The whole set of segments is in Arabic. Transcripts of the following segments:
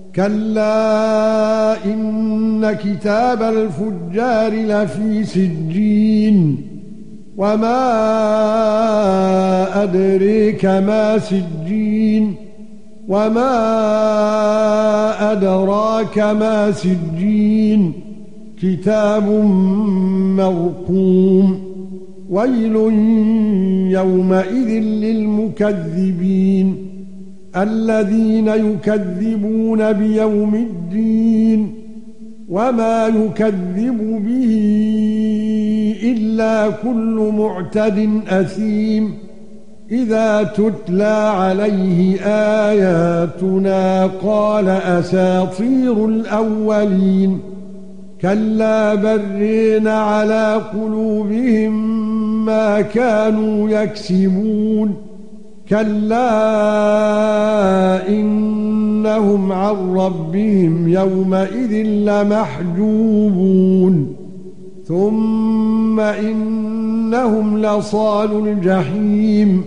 كلا إن كتاب الفجار لفي سجين وما أدريك ما سجين وما أدراك ما سجين كتاب مرقوم ويل يومئذ للمكذبين الذين يكذبون بيوم الدين وما يكذب به إلا كل معتد أثيم إذا تتلى عليه آياتنا قال أساطير الأولين كلا برين على قلوبهم ما كانوا يكسبون كلا إنهم عن ربهم يومئذ لمحجوبون ثم إنهم لصالو الجحيم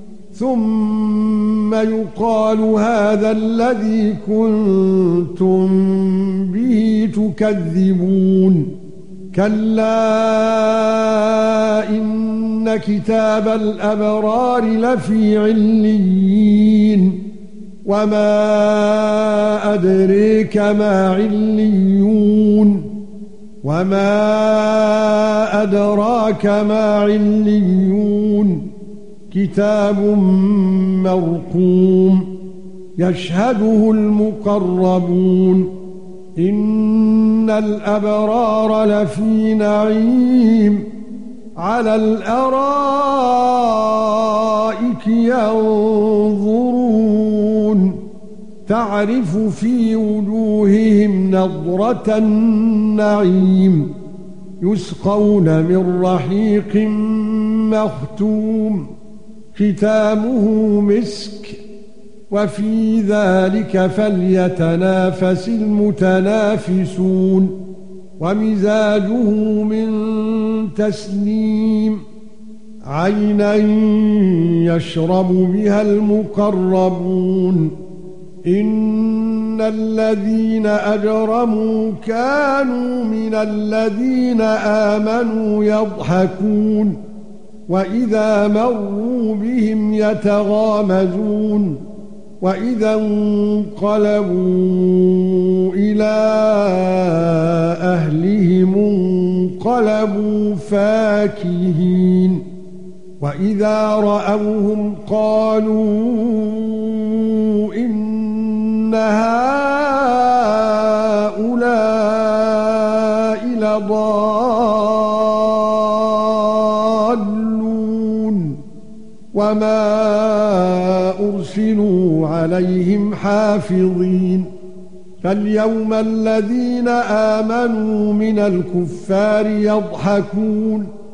ثم يقال هذا الذي كنتم به تكذبون كلا إن كتاب الأبرار لفي عليين وما أدريك ما عليون وما أدراك ما عليون كتاب مرقوم يشهده المقربون إن الأبرار لفي نعيم على الأرائك ينظرون تعرف في وجوههم نضرة النعيم يسقون من رحيق مختوم ختامه مسك وفي ذلك فليتنافس المتنافسون ومزاجه من تسنيم عينا يشرب بها المقربون إن الذين أجرموا كانوا من الذين آمنوا يضحكون وإذا مروا بهم يتغامزون وإذا انقلبوا إلى أهلهم انقلبوا فاكهين وإذا رأوهم قالوا إن هؤلاء لضالون وما أرسلوا عليهم حافظين فاليوم الذين آمنوا من الكفار يضحكون